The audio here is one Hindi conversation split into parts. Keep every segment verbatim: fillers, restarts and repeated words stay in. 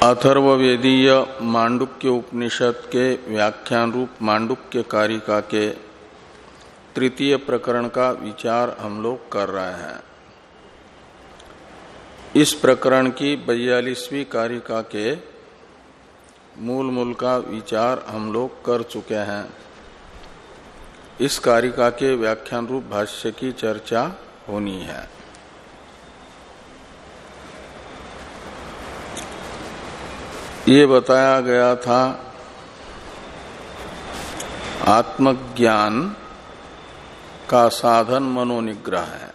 अथर्ववेदीय मांडुक्य उपनिषद के व्याख्यान रूप मांडुक्य कारिका के तृतीय प्रकरण का विचार हम लोग कर रहे हैं। इस प्रकरण की बयालीसवीं कारिका के मूल मूल का विचार हम लोग कर चुके हैं। इस कारिका के व्याख्यान रूप भाष्य की चर्चा होनी है। ये बताया गया था आत्मज्ञान का साधन मनोनिग्रह है।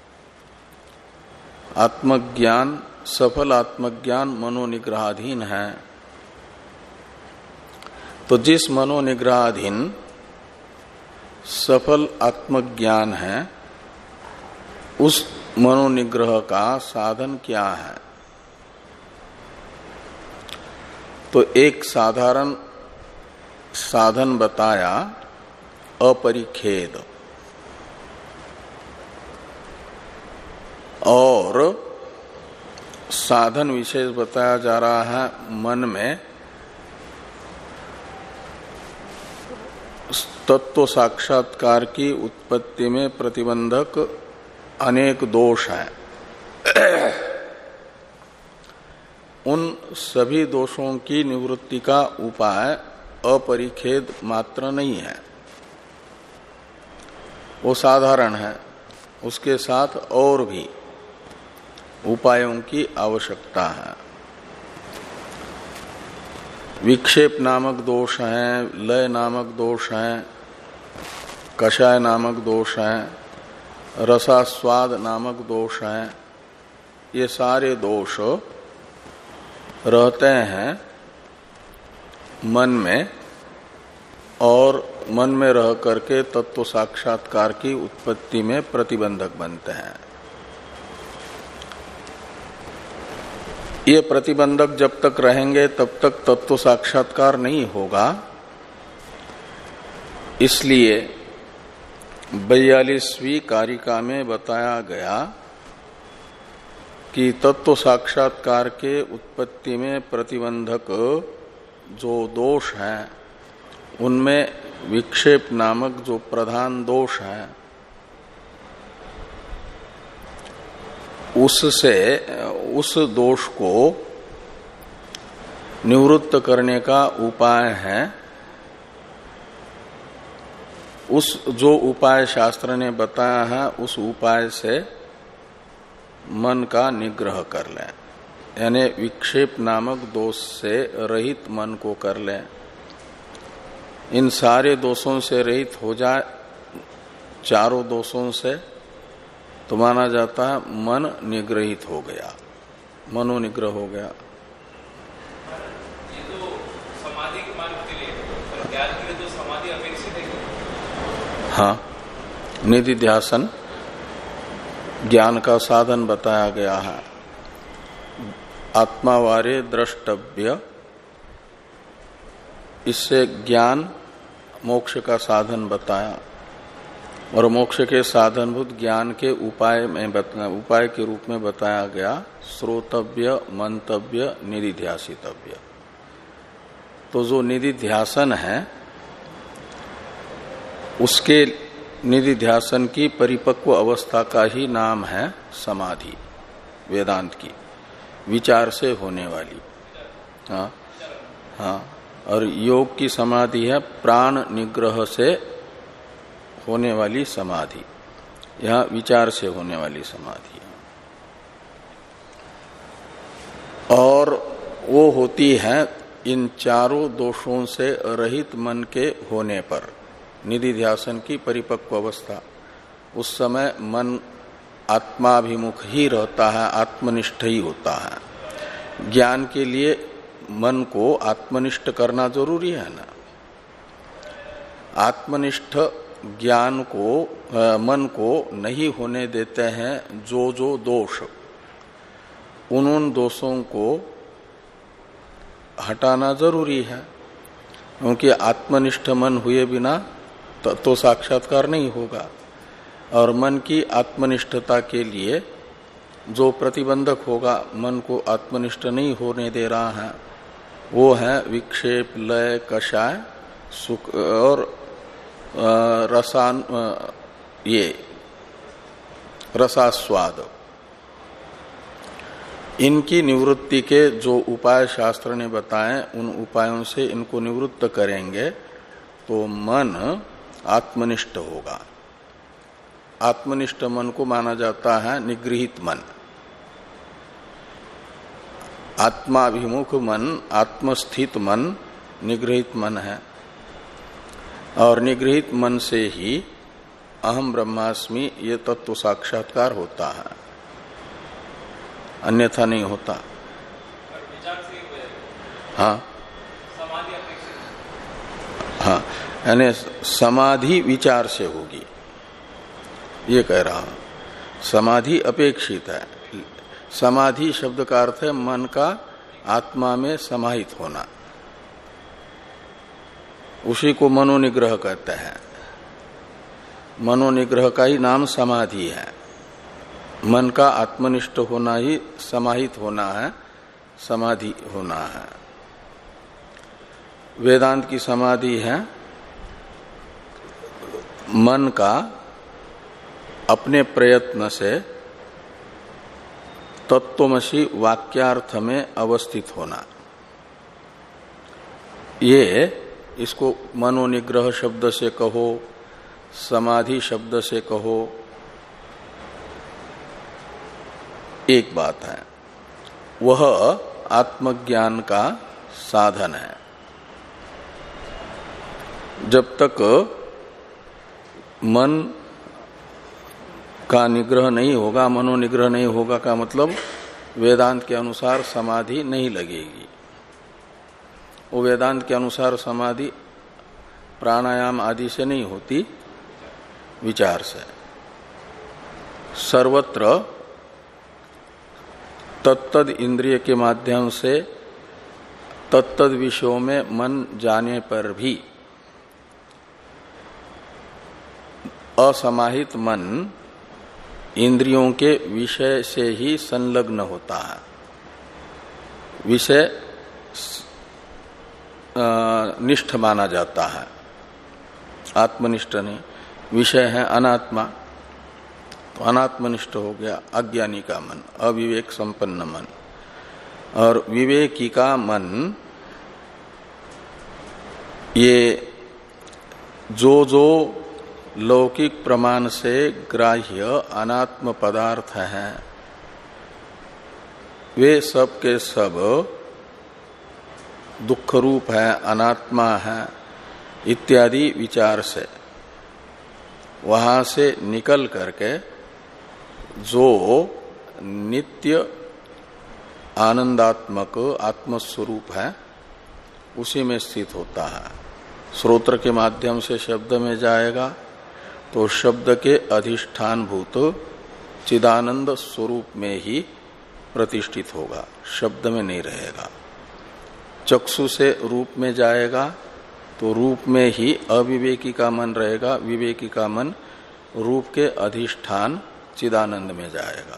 आत्मज्ञान सफल आत्मज्ञान मनोनिग्रहाधीन है। तो जिस मनोनिग्रहाधीन सफल आत्मज्ञान है उस मनोनिग्रह का साधन क्या है? तो एक साधारण साधन बताया अपरिखेद, और साधन विशेष बताया जा रहा है मन में तत्व साक्षात्कार की उत्पत्ति में प्रतिबंधक अनेक दोष हैं। उन सभी दोषों की निवृत्ति का उपाय अपरिखेद मात्र नहीं है, वो साधारण है। उसके साथ और भी उपायों की आवश्यकता है। विक्षेप नामक दोष हैं, लय नामक दोष हैं, कषाय नामक दोष हैं, रसास्वाद नामक दोष हैं। ये सारे दोष रहते हैं मन में, और मन में रह करके तत्व साक्षात्कार की उत्पत्ति में प्रतिबंधक बनते हैं। ये प्रतिबंधक जब तक रहेंगे तब तक तत्व साक्षात्कार नहीं होगा। इसलिए बयालीसवीं कारिका में बताया गया कि तत्व साक्षात्कार के उत्पत्ति में प्रतिबंधक जो दोष हैं उनमें विक्षेप नामक जो प्रधान दोष है उससे उस दोष को निवृत्त करने का उपाय है। उस जो उपाय शास्त्र ने बताया है उस उपाय से मन का निग्रह कर लें, यानी विक्षेप नामक दोष से रहित मन को कर लें। इन सारे दोषों से रहित हो जाए, चारों दोषों से, तो माना जाता है मन निग्रहित हो गया, मनोनिग्रह हो गया। ये तो समाधि के मार्ग के लिए, पर ज्ञान के लिए तो समाधि अपेक्षित है। हाँ, निधिध्यासन ज्ञान का साधन बताया गया है। आत्मावारे द्रष्टव्य, इससे ज्ञान मोक्ष का साधन बताया, और मोक्ष के साधनभूत ज्ञान के उपाय में उपाय के रूप में बताया गया श्रोतव्य, मंतव्य, निधिध्यासितव्य। तो जो निधिध्यासन है उसके निधिध्यासन की परिपक्व अवस्था का ही नाम है समाधि, वेदांत की विचार से होने वाली। हाँ हाँ, और योग की समाधि है प्राण निग्रह से होने वाली समाधि, यह विचार से होने वाली समाधि है। और वो होती है इन चारों दोषों से रहित मन के होने पर, निधिध्यासन की परिपक्व अवस्था। उस समय मन आत्माभिमुख ही रहता है, आत्मनिष्ठ ही होता है। ज्ञान के लिए मन को आत्मनिष्ठ करना जरूरी है ना। आत्मनिष्ठ ज्ञान को मन को नहीं होने देते हैं जो जो दोष, उन उन दोषों को हटाना जरूरी है, क्योंकि आत्मनिष्ठ मन हुए बिना तो, तो साक्षात्कार नहीं होगा। और मन की आत्मनिष्ठता के लिए जो प्रतिबंधक होगा, मन को आत्मनिष्ठ नहीं होने दे रहा है, वो है विक्षेप, लय, कषाय, सुख और रसान, ये रसास्वाद। इनकी निवृत्ति के जो उपाय शास्त्र ने बताए, उन उपायों से इनको निवृत्त करेंगे तो मन आत्मनिष्ठ होगा। आत्मनिष्ठ मन को माना जाता है निगृहित मन। आत्माभिमुख मन, आत्मस्थित मन निगृहित मन है। और निगृहित मन से ही अहम ब्रह्मास्मि ये तत्व साक्षात्कार होता है, अन्यथा नहीं होता। हाँ हाँ, यानी समाधि विचार से होगी, ये कह रहा हूं। समाधि अपेक्षित है। समाधि शब्द का अर्थ है मन का आत्मा में समाहित होना, उसी को मनोनिग्रह कहते हैं। मनोनिग्रह का ही नाम समाधि है। मन का आत्मनिष्ठ होना ही समाहित होना है, समाधि होना है। वेदांत की समाधि है मन का अपने प्रयत्न से तत्वमसि वाक्यार्थ में अवस्थित होना। ये इसको मनोनिग्रह शब्द से कहो, समाधि शब्द से कहो, एक बात है। वह आत्मज्ञान का साधन है। जब तक मन का निग्रह नहीं होगा, मनोनिग्रह नहीं होगा का मतलब वेदांत के अनुसार समाधि नहीं लगेगी। वो वेदांत के अनुसार समाधि प्राणायाम आदि से नहीं होती, विचार से। सर्वत्र तत्तद इंद्रिय के माध्यम से तत्तद विषयों में मन जाने पर भी असमाहित मन इंद्रियों के विषय से ही संलग्न होता है। विषय निष्ठ माना जाता है, आत्मनिष्ठ नहीं। विषय है अनात्मा, तो अनात्मनिष्ठ हो गया अज्ञानी का मन, अविवेक संपन्न मन। और विवेकी का मन ये जो जो लौकिक प्रमाण से ग्राह्य अनात्म पदार्थ हैं, वे सब के सब दुख रूप है, अनात्मा है इत्यादि विचार से वहां से निकल करके जो नित्य आनंदात्मक आत्मस्वरूप है उसी में स्थित होता है। श्रोत्र के माध्यम से शब्द में जाएगा तो शब्द के अधिष्ठान भूत चिदानंद स्वरूप में ही प्रतिष्ठित होगा, शब्द में नहीं रहेगा। चक्षु से रूप में जाएगा तो रूप में ही अविवेकी का मन रहेगा, विवेकी का मन रूप के अधिष्ठान चिदानंद में जाएगा।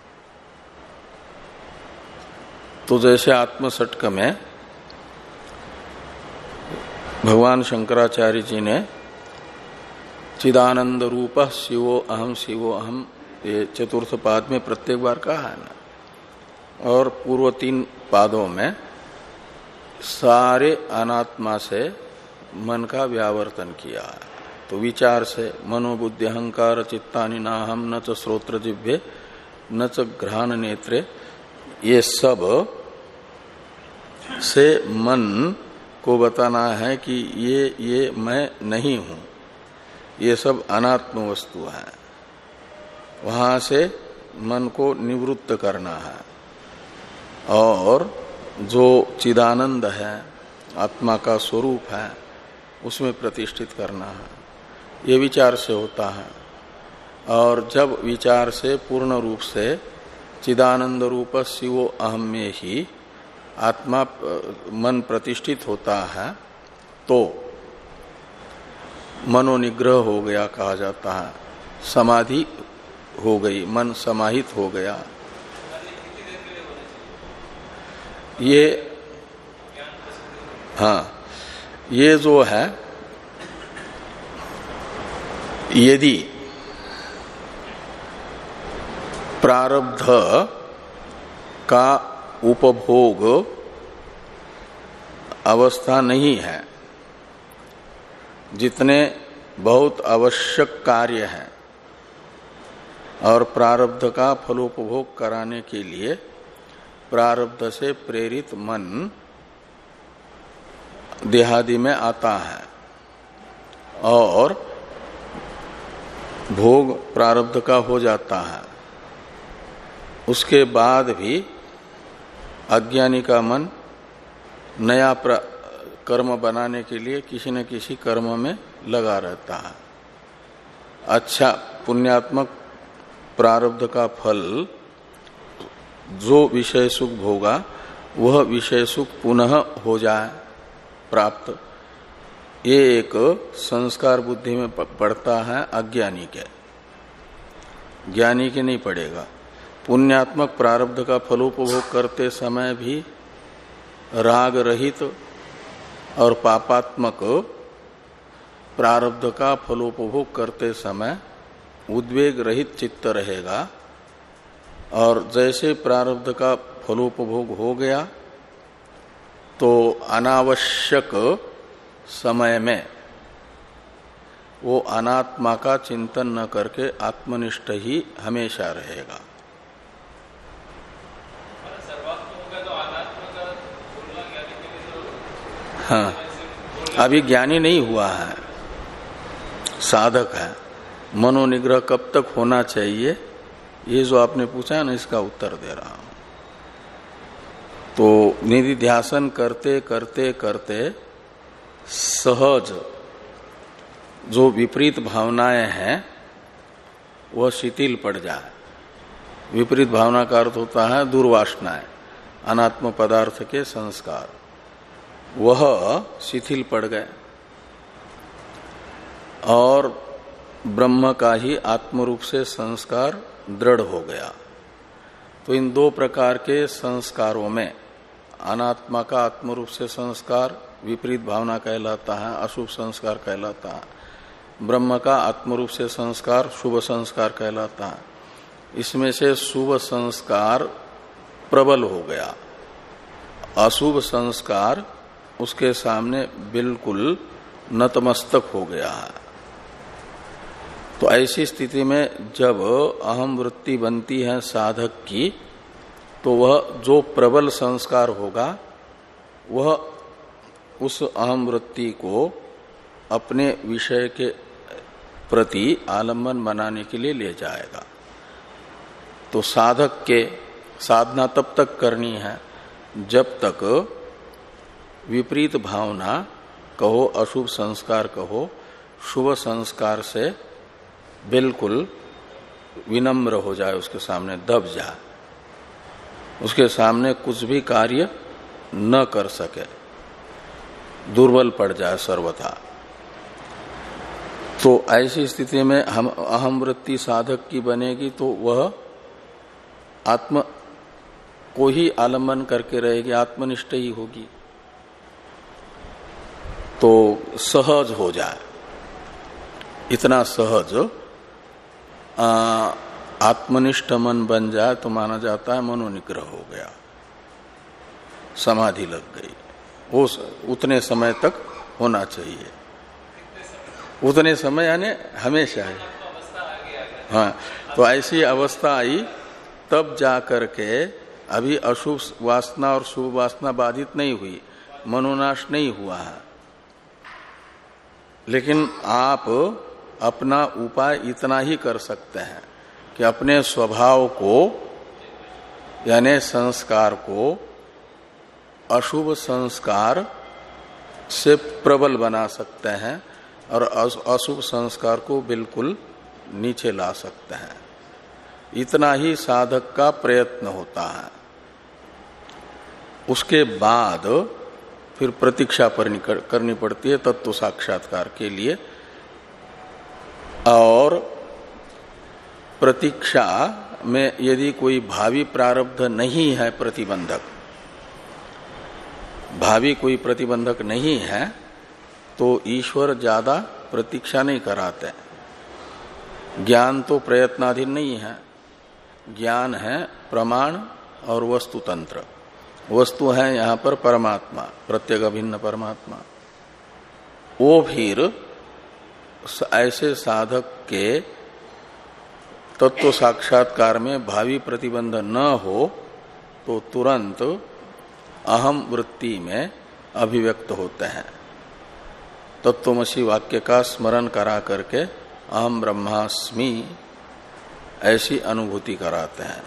तो जैसे आत्मसटक में भगवान शंकराचार्य जी ने चिदानंद रूप शिवो अहम शिवो अहम ये चतुर्थ पाद में प्रत्येक बार कहा है ना, और पूर्व तीन पादों में सारे अनात्मा से मन का व्यावर्तन किया है। तो विचार से मनोबुद्धि अहंकार चित्तानि नाहम न च श्रोत्र जिह्वे न च घ्राण नेत्रे, ये सब से मन को बताना है कि ये ये मैं नहीं हूं, ये सब अनात्म वस्तु है। वहां से मन को निवृत्त करना है और जो चिदानंद है, आत्मा का स्वरूप है, उसमें प्रतिष्ठित करना है। ये विचार से होता है। और जब विचार से पूर्ण रूप से चिदानंद रूप शिवो अहम में ही आत्मा मन प्रतिष्ठित होता है तो मनोनिग्रह हो गया कहा जाता है, समाधि हो गई, मन समाहित हो गया। ये हाँ, ये जो है यदि प्रारब्ध का उपभोग अवस्था नहीं है, जितने बहुत आवश्यक कार्य हैं और प्रारब्ध का फलोपभोग कराने के लिए प्रारब्ध से प्रेरित मन देहादि में आता है और भोग प्रारब्ध का हो जाता है, उसके बाद भी अज्ञानी का मन नया कर्म बनाने के लिए किसी न किसी कर्म में लगा रहता है। अच्छा पुण्यात्मक प्रारब्ध का फल जो विषय सुख भोगा वह विषय सुख पुनः हो जाए प्राप्त, ये एक संस्कार बुद्धि में पड़ता है अज्ञानी के, ज्ञानी के नहीं पड़ेगा। पुण्यात्मक प्रारब्ध का फलोपभोग करते समय भी राग रहित और पापात्मक प्रारब्ध का फलोपभोग करते समय उद्वेग रहित चित्त रहेगा, और जैसे प्रारब्ध का फलोपभोग हो गया तो अनावश्यक समय में वो अनात्मा का चिंतन न करके आत्मनिष्ठ ही हमेशा रहेगा। हाँ, अभी ज्ञानी नहीं हुआ है, साधक है। मनोनिग्रह कब तक होना चाहिए, ये जो आपने पूछा है ना, इसका उत्तर दे रहा हूं। तो निधिध्यासन करते करते करते सहज जो विपरीत भावनाएं हैं वह शिथिल पड़ जाए। विपरीत भावना का अर्थ होता है दुर्वासनाएं, अनात्म पदार्थ के संस्कार, वह शिथिल पड़ गए और ब्रह्म का ही आत्म रूप से संस्कार दृढ़ हो गया। तो इन दो प्रकार के संस्कारों में अनात्मा का आत्म रूप से संस्कार विपरीत भावना कहलाता है, अशुभ संस्कार कहलाता है। ब्रह्म का आत्म रूप से संस्कार शुभ संस्कार कहलाता है। इसमें से शुभ संस्कार प्रबल हो गया, अशुभ संस्कार उसके सामने बिल्कुल नतमस्तक हो गया है। तो ऐसी स्थिति में जब अहम वृत्ति बनती है साधक की, तो वह जो प्रबल संस्कार होगा वह उस अहम वृत्ति को अपने विषय के प्रति आलम्बन बनाने के लिए ले जाएगा। तो साधक के साधना तब तक करनी है जब तक विपरीत भावना कहो, अशुभ संस्कार कहो, शुभ संस्कार से बिल्कुल विनम्र हो जाए, उसके सामने दब जाए, उसके सामने कुछ भी कार्य न कर सके, दुर्बल पड़ जाए सर्वथा। तो ऐसी स्थिति में हम अहम वृत्ति साधक की बनेगी तो वह आत्म को ही आलम्बन करके रहेगी, आत्मनिष्ठ ही होगी। तो सहज हो जाए, इतना सहज आत्मनिष्ठ मन बन जाए तो माना जाता है मनोनिग्रह हो गया, समाधि लग गई। वो उतने समय तक होना चाहिए, उतने समय यानी हमेशा है। हाँ, तो ऐसी अवस्था आई तब जा करके, अभी अशुभ वासना और शुभ वासना बाधित नहीं हुई, मनोनाश नहीं हुआ है, लेकिन आप अपना उपाय इतना ही कर सकते हैं कि अपने स्वभाव को यानी संस्कार को अशुभ संस्कार से प्रबल बना सकते हैं और अशुभ संस्कार को बिल्कुल नीचे ला सकते हैं। इतना ही साधक का प्रयत्न होता है। उसके बाद फिर प्रतीक्षा करनी पड़ती है तत्व साक्षात्कार के लिए, और प्रतीक्षा में यदि कोई भावी प्रारब्ध नहीं है प्रतिबंधक, भावी कोई प्रतिबंधक नहीं है तो ईश्वर ज्यादा प्रतीक्षा नहीं कराते। ज्ञान तो प्रयत्नाधीन नहीं है, ज्ञान है प्रमाण और वस्तु तंत्र। वस्तु है यहां पर परमात्मा, प्रत्येक अभिन्न परमात्मा। वो फिर ऐसे साधक के तत्व साक्षात्कार में भावी प्रतिबंध न हो तो तुरंत अहम वृत्ति में अभिव्यक्त होते हैं। तत्वमसी वाक्य का स्मरण करा करके अहम ब्रह्मास्मि ऐसी अनुभूति कराते हैं।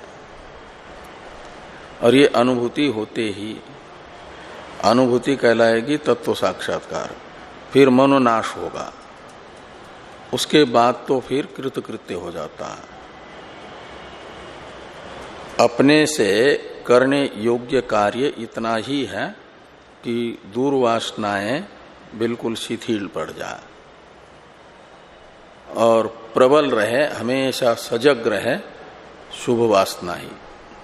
और ये अनुभूति होते ही अनुभूति कहलाएगी तत्व साक्षात्कार, फिर मनोनाश होगा। उसके बाद तो फिर कृतकृत्य हो जाता है। अपने से करने योग्य कार्य इतना ही है कि दूर वासनाएं बिल्कुल शिथिल पड़ जाए और प्रबल रहे, हमेशा सजग रहे शुभ वासना ही।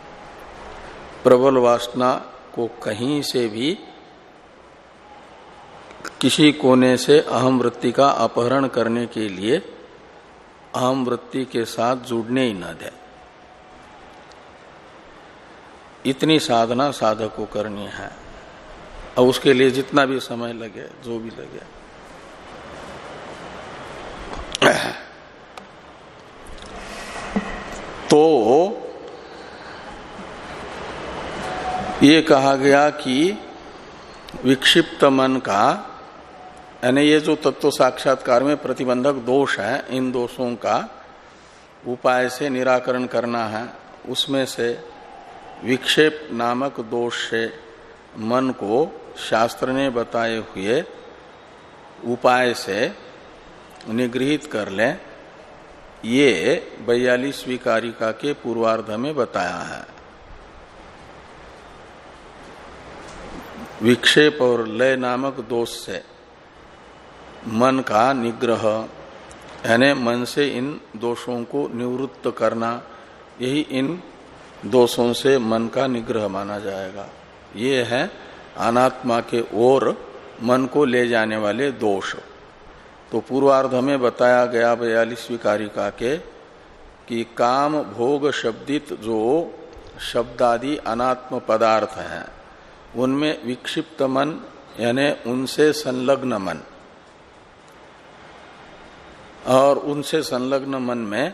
प्रबल वासना को कहीं से भी किसी कोने से अहम वृत्ति का अपहरण करने के लिए अहम वृत्ति के साथ जुड़ने ही न दे। इतनी साधना साधक को करनी है और उसके लिए जितना भी समय लगे, जो भी लगे। तो ये कहा गया कि विक्षिप्त मन का, यानी ये जो तत्व साक्षात्कार में प्रतिबंधक दोष है, इन दोषों का उपाय से निराकरण करना है। उसमें से विक्षेप नामक दोष से मन को शास्त्र ने बताए हुए उपाय से निगृहित कर ले, ये बयालीसवीं कारिका के पूर्वार्ध में बताया है। विक्षेप और लय नामक दोष से मन का निग्रह, यानी मन से इन दोषों को निवृत्त करना, यही इन दोषों से मन का निग्रह माना जाएगा। ये है अनात्मा के ओर मन को ले जाने वाले दोष। तो पूर्वार्ध में बताया गया बयालीसवीं कारिका के कि काम भोग शब्दित जो शब्दादि अनात्म पदार्थ हैं, उनमें विक्षिप्त मन यानी उनसे संलग्न मन, और उनसे संलग्न मन में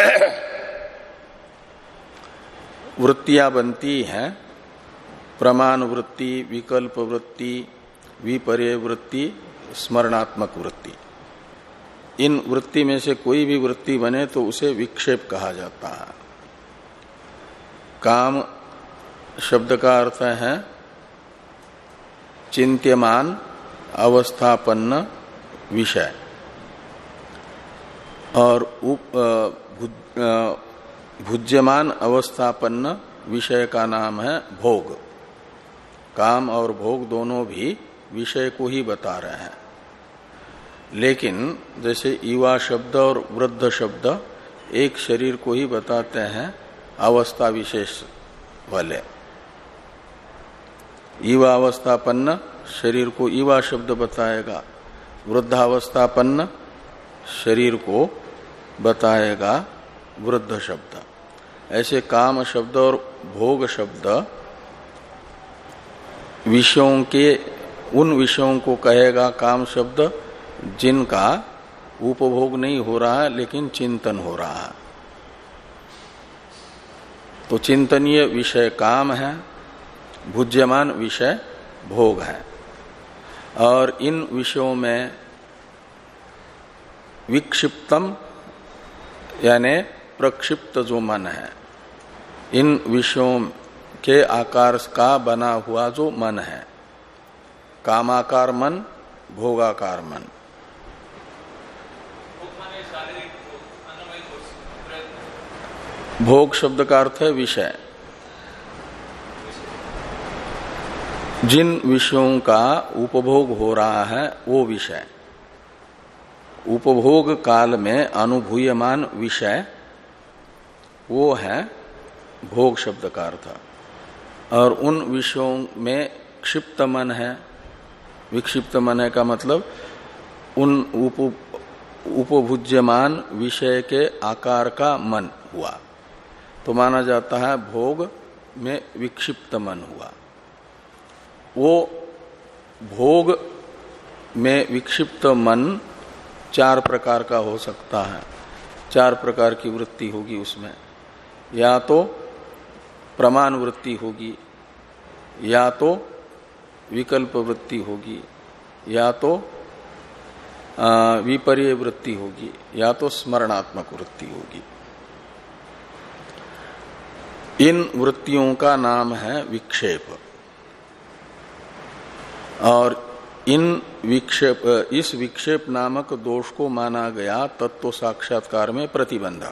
वृत्तियां बनती हैं। प्रमाण वृत्ति, विकल्प वृत्ति, विपर्य वृत्ति, स्मरणात्मक वृत्ति। इन वृत्ति में से कोई भी वृत्ति बने तो उसे विक्षेप कहा जाता है। काम शब्द का अर्थ है चिंत्यमान अवस्थापन्न विषय, और भुज्यमान अवस्थापन्न विषय का नाम है भोग। काम और भोग दोनों भी विषय को ही बता रहे हैं। लेकिन जैसे युवा शब्द और वृद्ध शब्द एक शरीर को ही बताते हैं अवस्था विशेष वाले। युवा अवस्थापन्न शरीर को युवा शब्द बताएगा, वृद्धावस्थापन्न शरीर को बताएगा वृद्ध शब्द। ऐसे काम शब्द और भोग शब्द विषयों के, उन विषयों को कहेगा काम शब्द जिनका उपभोग नहीं हो रहा है लेकिन चिंतन हो रहा है। तो चिंतनीय विषय काम है, भुज्यमान विषय भोग है। और इन विषयों में विक्षिप्तम यानी प्रक्षिप्त जो मन है, इन विषयों के आकार का बना हुआ जो मन है, कामाकार मन, भोगाकार मन। भोग शब्द का अर्थ है विषय। जिन विषयों का उपभोग हो रहा है वो विषय, उपभोग काल में अनुभूयमान विषय, वो है भोग शब्द का अर्थ। और उन विषयों में विक्षिप्त मन है। विक्षिप्त मन है का मतलब उन उप उपभुज्यमान विषय के आकार का मन हुआ, तो माना जाता है भोग में विक्षिप्त मन हुआ। वो भोग में विक्षिप्त मन चार प्रकार का हो सकता है, चार प्रकार की वृत्ति होगी उसमें। या तो प्रमाण वृत्ति होगी, या तो विकल्प वृत्ति होगी, या तो विपर्य वृत्ति होगी, या तो स्मरणात्मक वृत्ति होगी। इन वृत्तियों का नाम है विक्षेप। और इन विक्षेप इस विक्षेप नामक दोष को माना गया तत्व साक्षात्कार में प्रतिबंधक।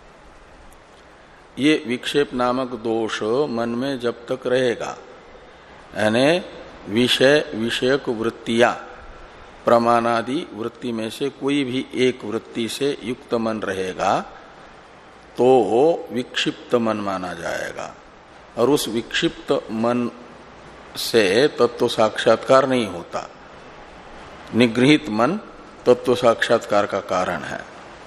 ये विक्षेप नामक दोष मन में जब तक रहेगा, यानी विषय विषयक वृत्तियां प्रमाणादि वृत्ति में से कोई भी एक वृत्ति से युक्त मन रहेगा, तो विक्षिप्त मन माना जाएगा। और उस विक्षिप्त मन से तत्व साक्षात्कार नहीं होता। निगृहित मन तत्व साक्षात्कार का कारण है।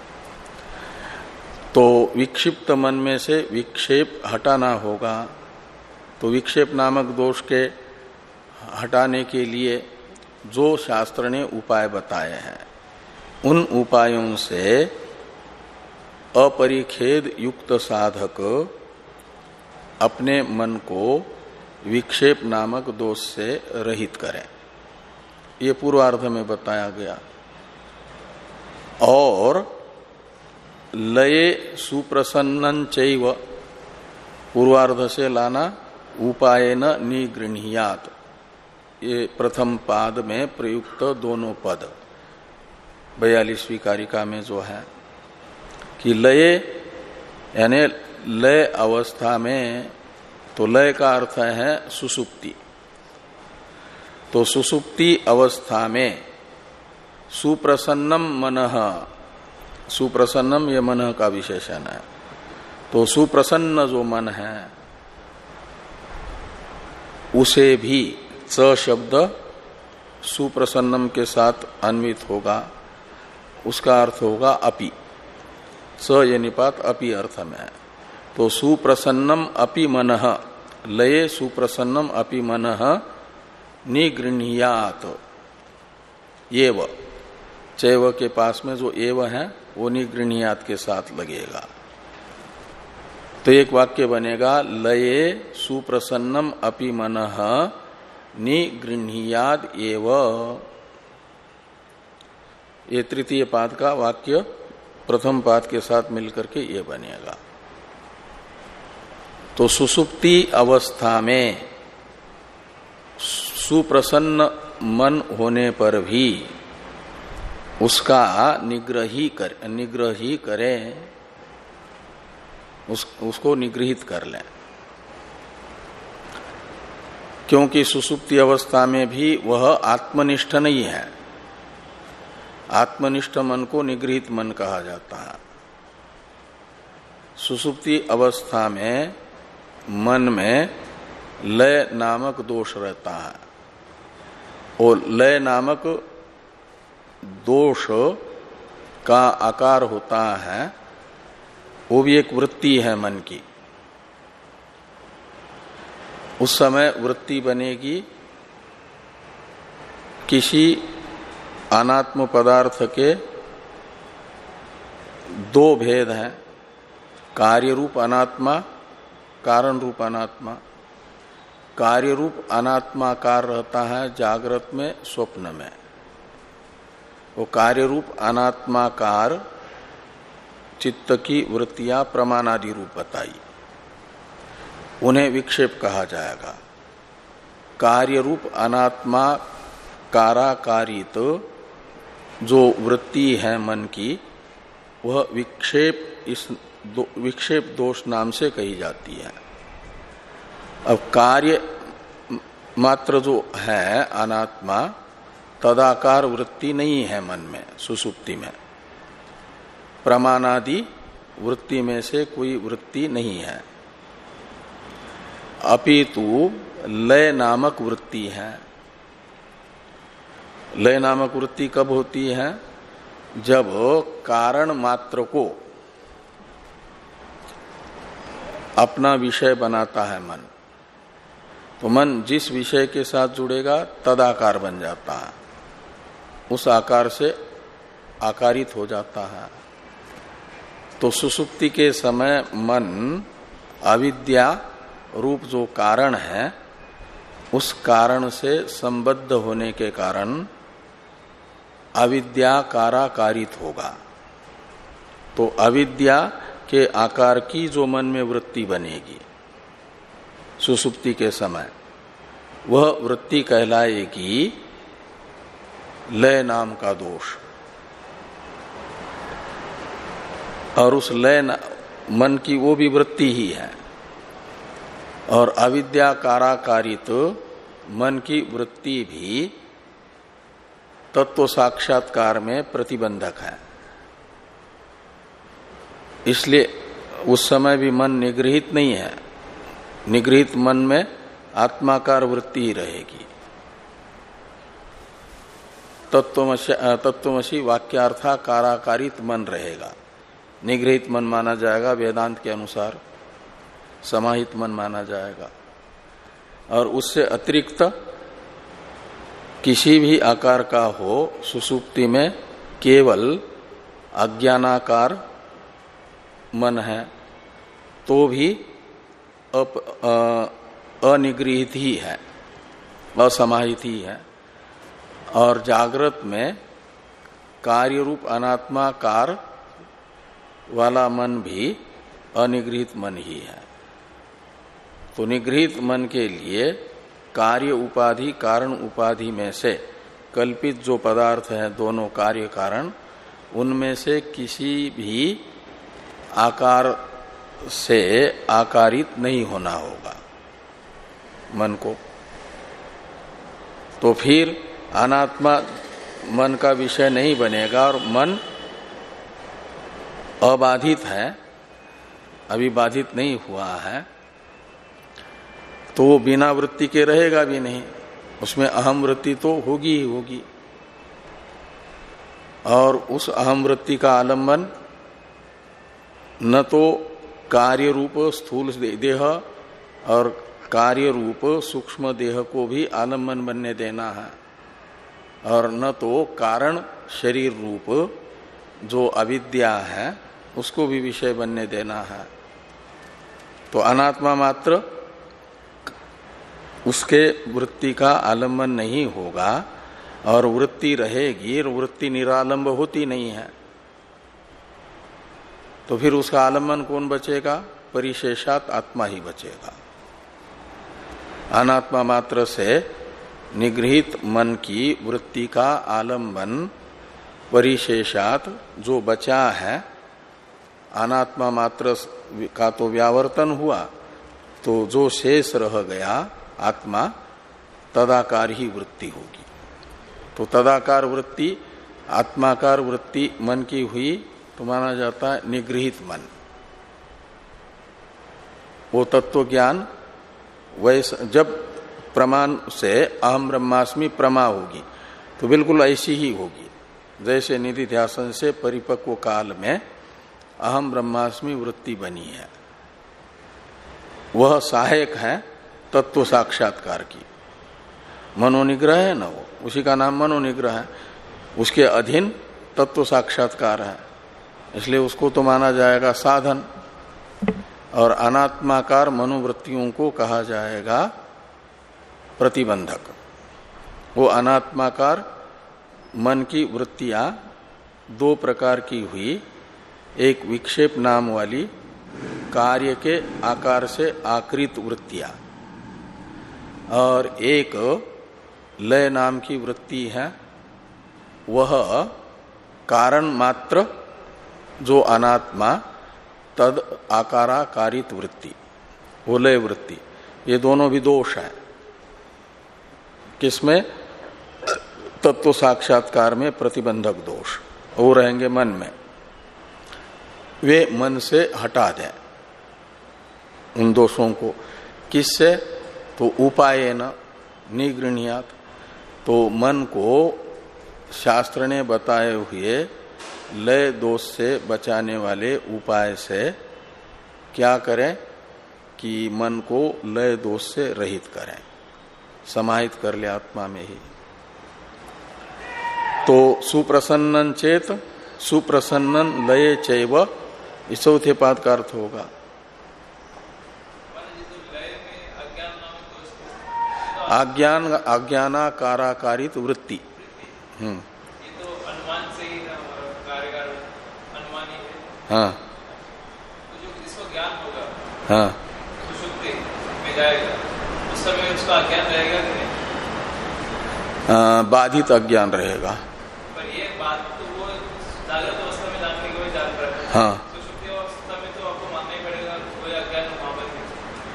तो विक्षिप्त मन में से विक्षेप हटाना होगा, तो विक्षेप नामक दोष के हटाने के लिए जो शास्त्र ने उपाय बताए हैं, उन उपायों से अपरिखेद युक्त साधक अपने मन को विक्षेप नामक दोष से रहित करें। ये पूर्वार्ध में बताया गया। और लये सुप्रसन्नं चैव, पूर्वार्ध से लाना उपायेन निगृह्यात्, ये प्रथम पाद में प्रयुक्त दोनों पद बयालीसवीं कारिका में जो है कि लये यानी लय अवस्था में, तो लय का अर्थ है सुसुप्ति। तो सुसुप्ति अवस्था में सुप्रसन्नम मनः, सुप्रसन्नम ये मनः का विशेषण है, तो सुप्रसन्न जो मन है उसे भी स शब्द सुप्रसन्नम के साथ अन्वित होगा, उसका अर्थ होगा अपि। स ये निपात अपि अर्थ में है। तो सुप्रसन्नम अपि मनः, लये सुप्रसन्नम अपि मनः निगृह्यात्, एव चैव के पास में जो एव है वो निगृह्यात् के साथ लगेगा। तो एक वाक्य बनेगा लये सुप्रसन्नम अपि मनः निगृह्यात् एव। ये तृतीय पाद का वाक्य प्रथम पाद के साथ मिलकर के ये बनेगा। तो सुसुप्ति अवस्था में सुप्रसन्न मन होने पर भी उसका निग्रह ही कर निग्रह ही करें, उस, उसको निगृहित कर लें। क्योंकि सुसुप्ति अवस्था में भी वह आत्मनिष्ठ नहीं है। आत्मनिष्ठ मन को निगृहित मन कहा जाता है। सुसुप्ति अवस्था में मन में लय नामक दोष रहता है, और लय नामक दोष का आकार होता है, वो भी एक वृत्ति है मन की। उस समय वृत्ति बनेगी किसी अनात्म पदार्थ के दो भेद हैं, कार्य रूप अनात्मा, कारण रूप अनात्मा। कार्य रूप अनात्माकार रहता है जागृत में, स्वप्न में। वो कार्य रूप अनात्माकार चित्त की वृत्तियां प्रमाणादि रूप बताई, उन्हें विक्षेप कहा जाएगा। कार्य रूप अनात्मा काराकारित जो वृत्ति है मन की, वह विक्षेप इस दो, विक्षेप दोष नाम से कही जाती है। अब कार्य मात्र जो है अनात्मा, तदाकार वृत्ति नहीं है मन में सुसुप्ति में। प्रमाणादि वृत्ति में से कोई वृत्ति नहीं है, अपितु लय नामक वृत्ति है। लय नामक वृत्ति कब होती है? जब कारण मात्र को अपना विषय बनाता है मन, तो मन जिस विषय के साथ जुड़ेगा तदाकार बन जाता है, उस आकार से आकारित हो जाता है। तो सुसुप्ति के समय मन अविद्या रूप जो कारण है उस कारण से संबद्ध होने के कारण अविद्या काराकारित होगा। तो अविद्या के आकार की जो मन में वृत्ति बनेगी सुसुप्ति के समय, वह वृत्ति कहलाएगी लय नाम का दोष। और उस लय मन की वो भी वृत्ति ही है, और अविद्या काराकारित मन की वृत्ति भी तत्व साक्षात्कार में प्रतिबंधक है। इसलिए उस समय भी मन निगृहित नहीं है। निगृहित मन में आत्माकार वृत्ति ही रहेगी। तत्वमसि तत्वमसि वाक्यार्था काराकारित मन रहेगा। निगृहित मन माना जाएगा वेदांत के अनुसार, समाहित मन माना जाएगा। और उससे अतिरिक्त किसी भी आकार का हो सुसुप्ति में केवल अज्ञानाकार मन है तो भी अनिगृहित ही है, असमाहित ही है। और जागृत में कार्य रूप अनात्माकार वाला मन भी अनिगृहित मन ही है। तो निगृहित मन के लिए कार्य उपाधि कारण उपाधि में से कल्पित जो पदार्थ है दोनों कार्य कारण, उनमें से किसी भी आकार से आकारित नहीं होना होगा मन को। तो फिर अनात्मा मन का विषय नहीं बनेगा और मन अबाधित है, अभी बाधित नहीं हुआ है, तो वो बिना वृत्ति के रहेगा भी नहीं। उसमें अहम वृत्ति तो होगी ही होगी। और उस अहम वृत्ति का आलम्बन न तो कार्य रूप स्थूल देह और कार्य रूप सूक्ष्म देह को भी आलम्बन बनने देना है, और न तो कारण शरीर रूप जो अविद्या है उसको भी विषय बनने देना है। तो अनात्मा मात्र उसके वृत्ति का आलम्बन नहीं होगा, और वृत्ति रहेगी, और वृत्ति निरालंब होती नहीं है। तो फिर उसका आलम्बन कौन बचेगा? परिशेषात आत्मा ही बचेगा। अनात्मा मात्र से निगृहित मन की वृत्ति का आलम्बन परिशेषात जो बचा है, अनात्मा मात्र का तो व्यावर्तन हुआ, तो जो शेष रह गया आत्मा, तदाकार ही वृत्ति होगी। तो तदाकार वृत्ति आत्माकार वृत्ति मन की हुई तो माना जाता है निगृहित मन। वो तत्व ज्ञान वैसा जब प्रमाण से अहम ब्रह्मास्मि प्रमा होगी तो बिल्कुल ऐसी ही होगी जैसे निधि ध्यासन से परिपक्व काल में अहम ब्रह्मास्मि वृत्ति बनी है। वह सहायक है तत्व साक्षात्कार की। मनोनिग्रह है ना, वो उसी का नाम मनोनिग्रह है। उसके अधीन तत्व साक्षात्कार है, इसलिए उसको तो माना जाएगा साधन। और अनात्माकार मनोवृत्तियों को कहा जाएगा प्रतिबंधक। वो अनात्माकार मन की वृत्तियां दो प्रकार की हुई, एक विक्षेप नाम वाली कार्य के आकार से आकृत वृत्तियां, और एक लय नाम की वृत्ति है, वह कारण मात्र जो अनात्मा तद आकाराकारित वृत्ति, वो लय वृत्ति। ये दोनों भी दोष है। किसमें? तत्व साक्षात्कार में प्रतिबंधक दोष वो रहेंगे मन में। वे मन से हटा दें उन दोषों को। किससे? तो उपायेन निगृह्णात्, तो मन को शास्त्र ने बताए हुए लय दोष से बचाने वाले उपाय से क्या करें कि मन को लय दोष से रहित करें, समाहित कर ले आत्मा में ही। तो सुप्रसन्नन चेत सुप्रसन्नन लये चैव, इस चौथे पाद का अर्थ होगा। आज्ञान आज्ञानाकाराकारित वृत्ति, हम्म, ये तो अनुमान से ही कार्यकार अनुमान ही है। हाँ, तो जो जिसको ज्ञान होगा, हाँ, सुषुप्ति में जाएगा, उस समय उसका अज्ञान रहेगा कि नहीं? आ, बाधित अज्ञान रहेगा। पर ये बात तो वो जागृत अवस्था में जानने के लिए जान रहा है। हाँ, सुषुप्ति अवस्था में तो आपको मानना ही पड़ेगा कोई अज्ञान वहां पर नहीं।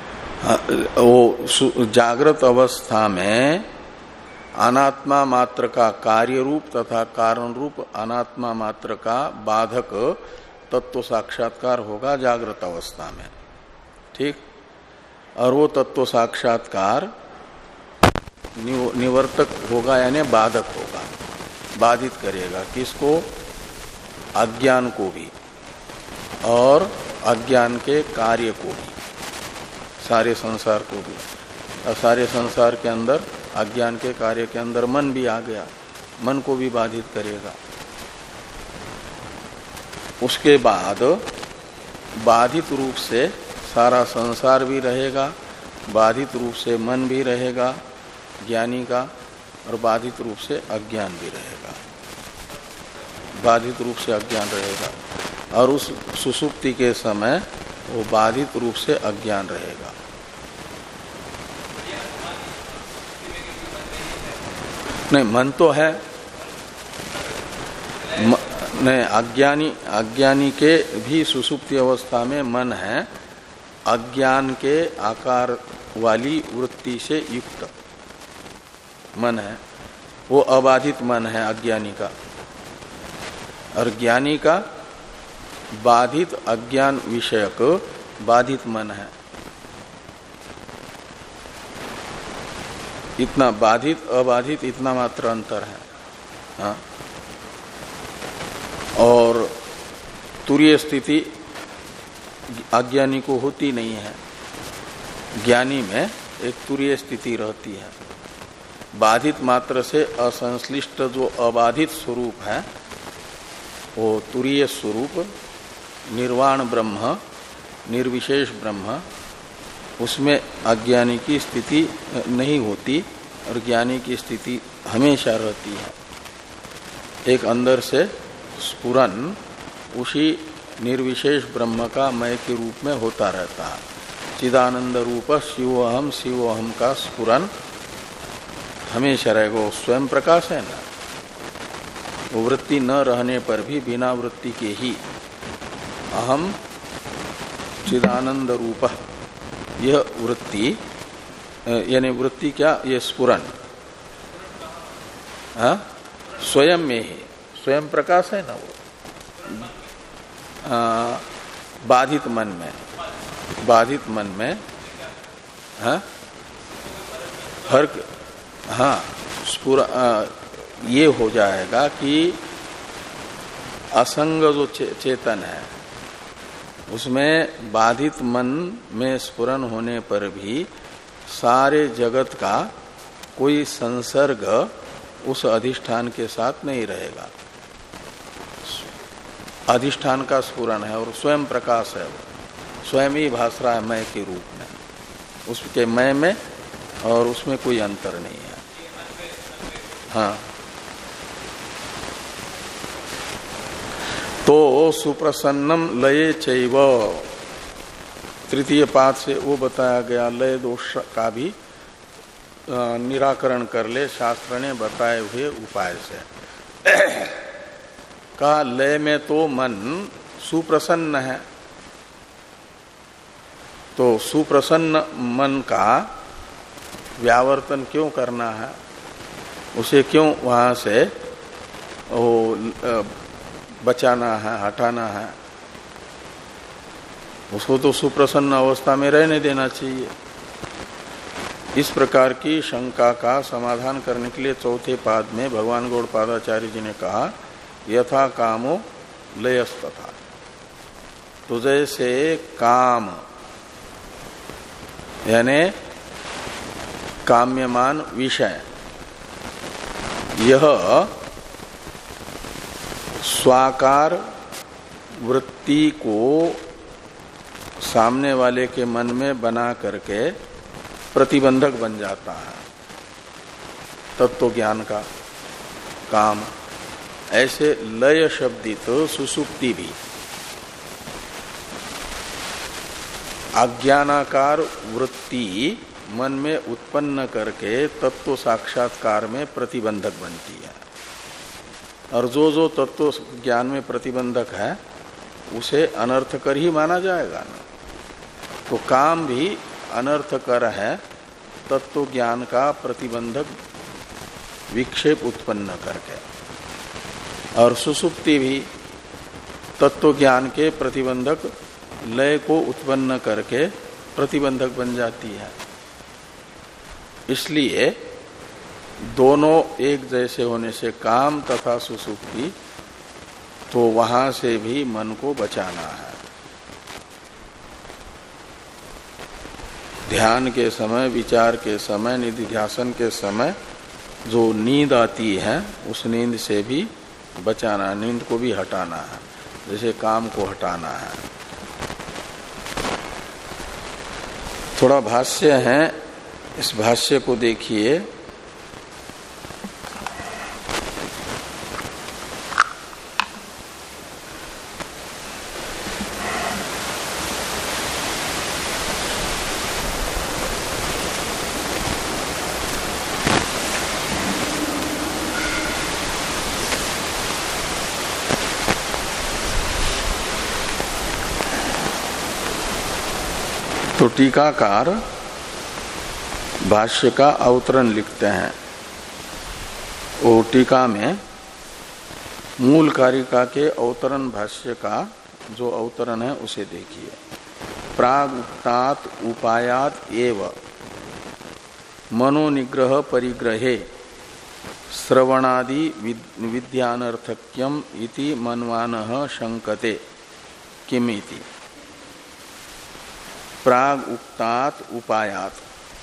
वो जागृत अवस्था में अनात्मा मात्र का कार्य रूप तथा कारण रूप अनात्मा मात्र का बाधक तत्व साक्षात्कार होगा जागृत अवस्था में, ठीक। और वो तत्व साक्षात्कार निवर्तक होगा यानी बाधक होगा, बाधित करेगा किसको? अज्ञान को भी और अज्ञान के कार्य को भी, सारे संसार को भी। और सारे संसार के अंदर अज्ञान के कार्य के अंदर मन भी आ गया, मन को भी बाधित करेगा। उसके बाद बाधित रूप से सारा संसार भी रहेगा, बाधित रूप से मन भी रहेगा ज्ञानी का, और बाधित रूप से अज्ञान भी रहेगा, बाधित रूप से अज्ञान रहेगा। और उस सुसुप्ति के समय वो बाधित रूप से अज्ञान रहेगा। नहीं, मन तो है, म, नहीं, अज्ञानी अज्ञानी के भी सुसुप्ति अवस्था में मन है, अज्ञान के आकार वाली वृत्ति से युक्त मन है, वो अबाधित मन है अज्ञानी का। और ज्ञानी का बाधित अज्ञान विषयक बाधित मन है। इतना बाधित अबाधित इतना मात्र अंतर है। हाँ? और तुरीय स्थिति अज्ञानी को होती नहीं है, ज्ञानी में एक तुरीय स्थिति रहती है। बाधित मात्र से असंश्लिष्ट जो अबाधित स्वरूप है वो तुरीय स्वरूप निर्वाण ब्रह्म, निर्विशेष ब्रह्म, उसमें अज्ञानी की स्थिति नहीं होती और ज्ञानी की स्थिति हमेशा रहती है। एक अंदर से स्फुरन उसी निर्विशेष ब्रह्म का मय के रूप में होता रहता है। चिदानंद रूप शिवोहम शिवोहम का स्फुरन हमेशा रहेगा। वो स्वयं प्रकाश है ना, वो वृत्ति न रहने पर भी बिना वृत्ति के ही अहम चिदानंद रूप, यह वृत्ति यानी वृत्ति क्या, ये स्फुरन स्वयं में ही, स्वयं प्रकाश है ना वो। आ, बाधित मन में, बाधित मन में हाँ हर हाँ स्फुर ये हो जाएगा कि असंग जो चे, चेतन है उसमें बाधित मन में स्फुरन होने पर भी सारे जगत का कोई संसर्ग उस अधिष्ठान के साथ नहीं रहेगा। अधिष्ठान का स्फुरन है और स्वयं प्रकाश है, वो स्वयं ही भास रहा है मय के रूप में, उसके मय में और उसमें कोई अंतर नहीं है। हाँ, तो सुप्रसन्नम लये चैव, तृतीय पाद से वो बताया गया लय दोष का भी निराकरण कर ले शास्त्र ने बताए हुए उपाय से। का लय में तो मन सुप्रसन्न है, तो सुप्रसन्न मन का व्यावर्तन क्यों करना है, उसे क्यों वहां से वो बचाना है, हटाना है? उसको तो सुप्रसन्न अवस्था में रहने देना चाहिए। इस प्रकार की शंका का समाधान करने के लिए चौथे पाद में भगवान गौड़पादाचार्य जी ने कहा यथा कामो लयस्तथा। तो जैसे काम यानी काम्यमान विषय यह स्वाकार वृत्ति को सामने वाले के मन में बना करके प्रतिबंधक बन जाता है तत्व ज्ञान का काम, ऐसे लय शब्दित सुसुप्ति भी अज्ञानाकार वृत्ति मन में उत्पन्न करके तत्व साक्षात्कार में प्रतिबंधक बनती है। और जो जो तत्व ज्ञान में प्रतिबंधक है उसे अनर्थकर ही माना जाएगा ना। तो काम भी अनर्थकर है तत्व ज्ञान का प्रतिबंधक विक्षेप उत्पन्न करके, और सुसुप्ति भी तत्व ज्ञान के प्रतिबंधक लय को उत्पन्न करके प्रतिबंधक बन जाती है। इसलिए दोनों एक जैसे होने से काम तथा सुसुप्ति, तो वहां से भी मन को बचाना है। ध्यान के समय, विचार के समय, निधिध्यासन के समय जो नींद आती है उस नींद से भी बचाना, नींद को भी हटाना है, जैसे काम को हटाना है। थोड़ा भाष्य है, इस भाष्य को देखिए। तो टीकाकार भाष्य का अवतरण लिखते हैं। वो टीका में मूल कारिका के अवतरण भाष्य का जो अवतरण है उसे देखिए। प्राग उक्तात् उपायात एव मनोनिग्रह परिग्रहे श्रवणादि विद्यानर्थक्यम इति मन्वानः शंकते किमिति। प्राग उक्तात् उपायात,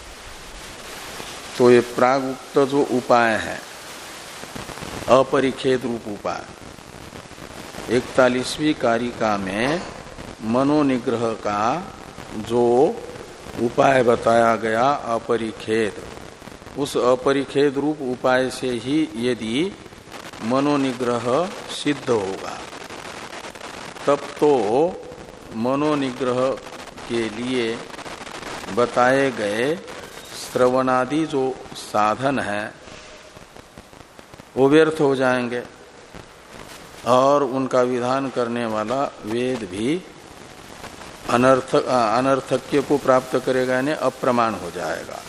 तो ये प्राग उक्त जो उपाय है अपरिच्छेद रूप उपाय, इकतालीसवीं कारिका में मनोनिग्रह का जो उपाय बताया गया अपरिच्छेद, उस अपरिच्छेद रूप उपाय से ही यदि मनोनिग्रह सिद्ध होगा तब तो मनोनिग्रह के लिए बताए गए श्रवणादि जो साधन है वो व्यर्थ हो जाएंगे और उनका विधान करने वाला वेद भी अनर्थ अनर्थक्य को प्राप्त करेगा, यानी अप्रमाण हो जाएगा।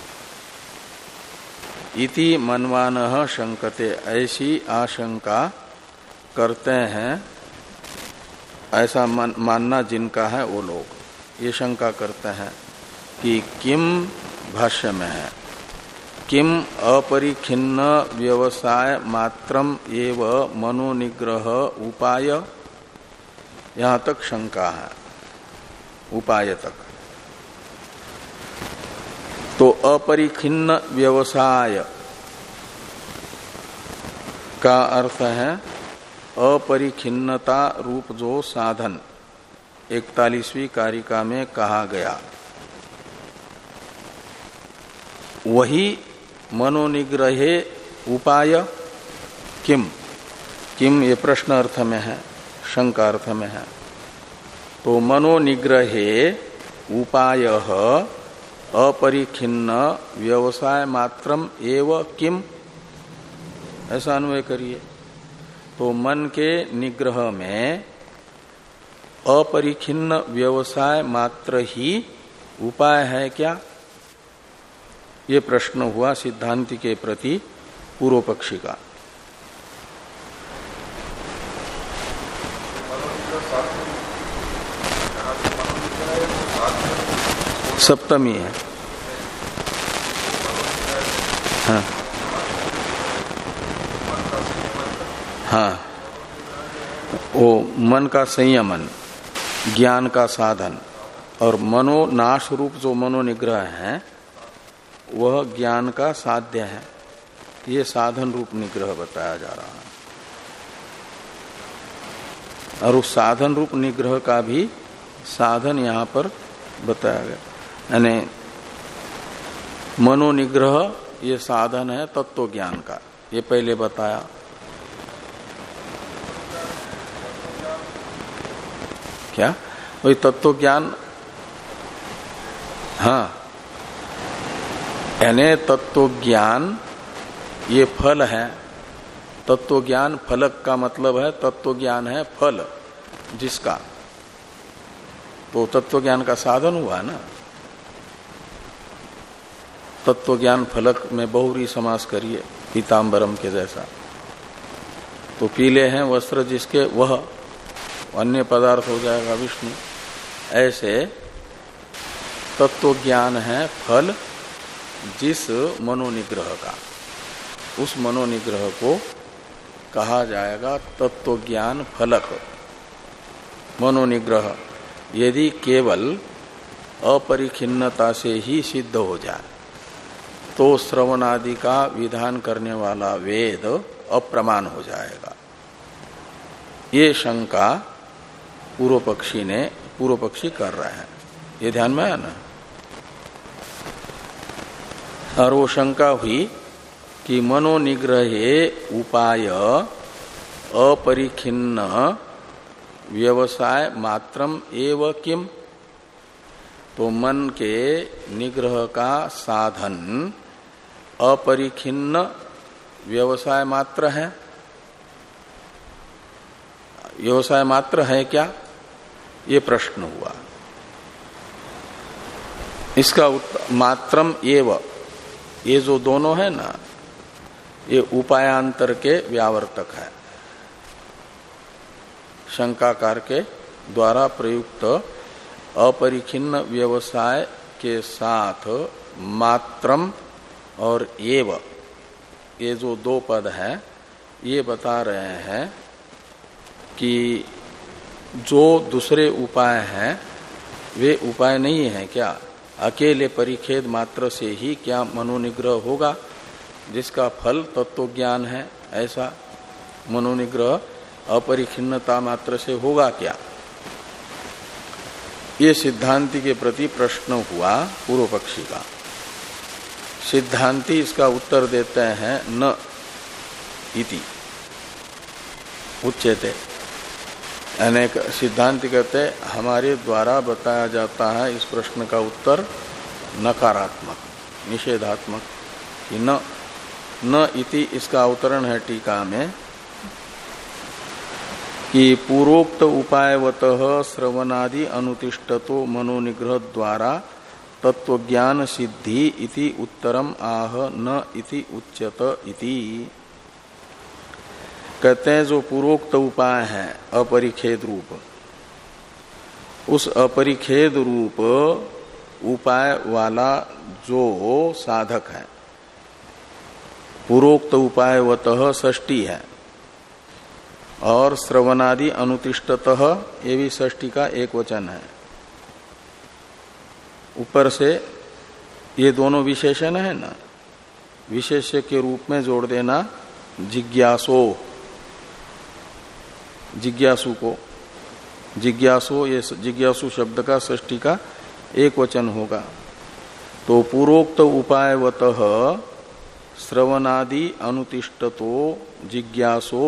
इति मन्वानः शंकते, ऐसी आशंका करते हैं, ऐसा मान, मानना जिनका है वो लोग ये शंका करते हैं कि किम भाष्य में है किम अपरिखिन्न व्यवसाय मात्रम एव मनोनिग्रह उपाय, यहां तक शंका है, उपाय तक। तो अपरिखिन्न व्यवसाय का अर्थ है अपरिखिन्नता रूप जो साधन इकतालीसवीं कारिका में कहा गया वही मनोनिग्रहे उपाय किम, किम ये प्रश्न अर्थ में है, शंका अर्थ में है। तो मनोनिग्रहे उपाय अपरिखिन्न व्यवसाय मात्रम एव किम, ऐसा अन्वय करिए। तो मन के निग्रह में अपरिखिन्न व्यवसाय मात्र ही उपाय है क्या, ये प्रश्न हुआ सिद्धांति के प्रति पूर्व पक्षी का। सप्तमी है, हाँ हाँ, वो मन का संयमन, ज्ञान का साधन, और मनोनाश रूप जो मनोनिग्रह है वह ज्ञान का साध्य है। ये साधन रूप निग्रह बताया जा रहा है। और उस साधन रूप निग्रह का भी साधन यहां पर बताया गया, यानी मनोनिग्रह ये साधन है तत्व ज्ञान का, ये पहले बताया। क्या वही तत्व ज्ञान, हाँ, यानी तत्व ज्ञान ये फल है। तत्व ज्ञान फलक का मतलब है, तत्व ज्ञान है फल जिसका, तो तत्व ज्ञान का साधन हुआ ना। तत्व ज्ञान फलक में बहुरी समास करिए पीताम्बरम के जैसा। तो पीले हैं वस्त्र जिसके, वह अन्य पदार्थ हो जाएगा विष्णु। ऐसे तत्व ज्ञान है फल जिस मनोनिग्रह का, उस मनोनिग्रह को कहा जाएगा तत्व ज्ञान फलक। मनोनिग्रह यदि केवल अपरिखिन्नता से ही सिद्ध हो जाए तो श्रवण आदि का विधान करने वाला वेद अप्रमाण हो जाएगा। ये शंका पूर्व पक्षी ने पूर्व पक्षी कर रहे हैं, ये ध्यान में है ना। और वो शंका हुई कि मनोनिग्रहे उपाय अपरिखिन्न व्यवसाय मात्रम एव किम, तो मन के निग्रह का साधन अपरिखिन्न व्यवसाय मात्र है। व्यवसाय मात्र है क्या, ये प्रश्न हुआ। इसका उत्तर मात्रम एव, ये जो दोनों है ना, ये उपायांतर के व्यावर्तक है। शंकाकार के द्वारा प्रयुक्त अपरिखिन्न व्यवसाय के साथ मात्रम और एव, ये जो दो पद है, ये बता रहे हैं कि जो दूसरे उपाय हैं वे उपाय नहीं है क्या। अकेले परिखेद मात्र से ही क्या मनोनिग्रह होगा, जिसका फल तत्व ज्ञान है। ऐसा मनोनिग्रह अपरिखिन्नता मात्र से होगा क्या, ये सिद्धांति के प्रति प्रश्न हुआ पूर्व पक्षी का। सिद्धांति इसका उत्तर देते हैं न इति उच्यते, यानी सिद्धांति कहते हमारे द्वारा बताया जाता है इस प्रश्न का उत्तर नकारात्मक, निषेधात्मक, कि न न इति इसका अवतरण है टीका में कि पूर्वोक्त उपायवतः श्रवणादि अनुतिष्ठतो मनोनिग्रह द्वारा तत्वज्ञान सिद्धि इति उत्तरम आह न इति उच्यत इति। कहते हैं जो पूर्वोक्त उपाय है अपरिखेद रूप, उस अपरिखेद रूप उपाय वाला जो साधक है, पूर्वोक्त उपायवतः षष्ठी है और श्रवणादि अनुतिष्ठतः ये भी षष्ठी का एक वचन है। ऊपर से ये दोनों विशेषण है ना, विशेष्य के रूप में जोड़ देना जिज्ञासो, जिज्ञासु को, जिज्ञासो, ये जिज्ञासु शब्द का षष्ठी का एक वचन होगा। तो पूर्वोक्त उपायवतः श्रवणादि अनुतिष्ठतो जिज्ञासो,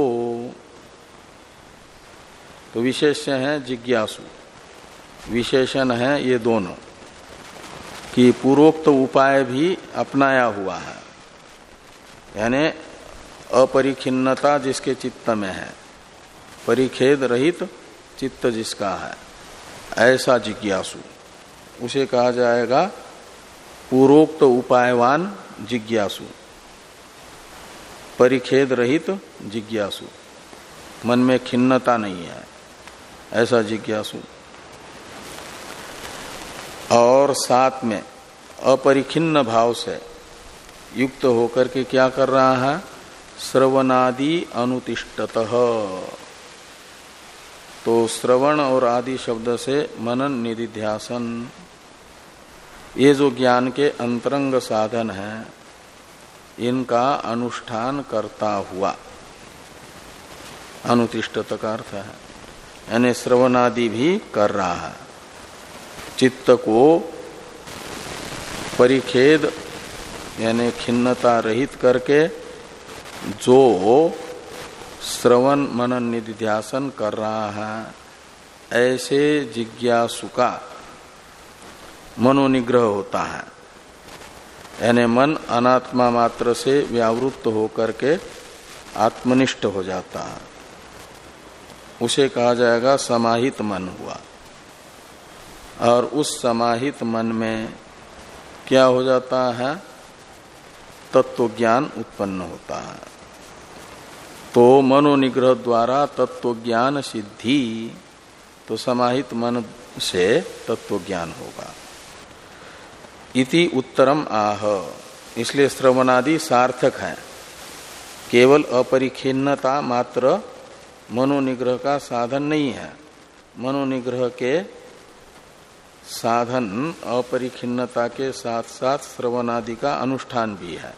तो विशेष्य है जिज्ञासु, विशेषण है ये दोनों, कि पूर्वोक्त उपाय भी अपनाया हुआ है, यानी अपरिखिन्नता जिसके चित्त में है, परिखेद रहित चित्त जिसका है, ऐसा जिज्ञासु, उसे कहा जाएगा पूर्वोक्त उपायवान जिज्ञासु, परिखेद रहित जिज्ञासु, मन में खिन्नता नहीं है, ऐसा जिज्ञासु। और साथ में अपरिखिन्न भाव से युक्त होकर के क्या कर रहा है? श्रवणादि अनुतिष्ठतः। तो श्रवण और आदि शब्द से मनन निधिध्यासन, ये जो ज्ञान के अंतरंग साधन है, इनका अनुष्ठान करता हुआ, अनुतिष्ठत का अर्थ है यानी श्रवणादि भी कर रहा है। चित्त को परिखेद यानी खिन्नता रहित करके जो श्रवण मनन निधिध्यासन कर रहा है, ऐसे जिज्ञासु का मनोनिग्रह होता है। यानी मन अनात्मा मात्र से व्यावृत्त होकर के आत्मनिष्ठ हो जाता है, उसे कहा जाएगा समाहित मन हुआ। और उस समाहित मन में क्या हो जाता है? तत्व ज्ञान उत्पन्न होता है। तो मनोनिग्रह द्वारा तत्व ज्ञान सिद्धि, तो समाहित मन से तत्व ज्ञान होगा। इति उत्तरम आह, इसलिए श्रवणादि सार्थक है। केवल अपरिखिन्नता मात्र मनोनिग्रह का साधन नहीं है। मनोनिग्रह के साधन अपरिखिन्नता के साथ साथ श्रवणादि का अनुष्ठान भी है।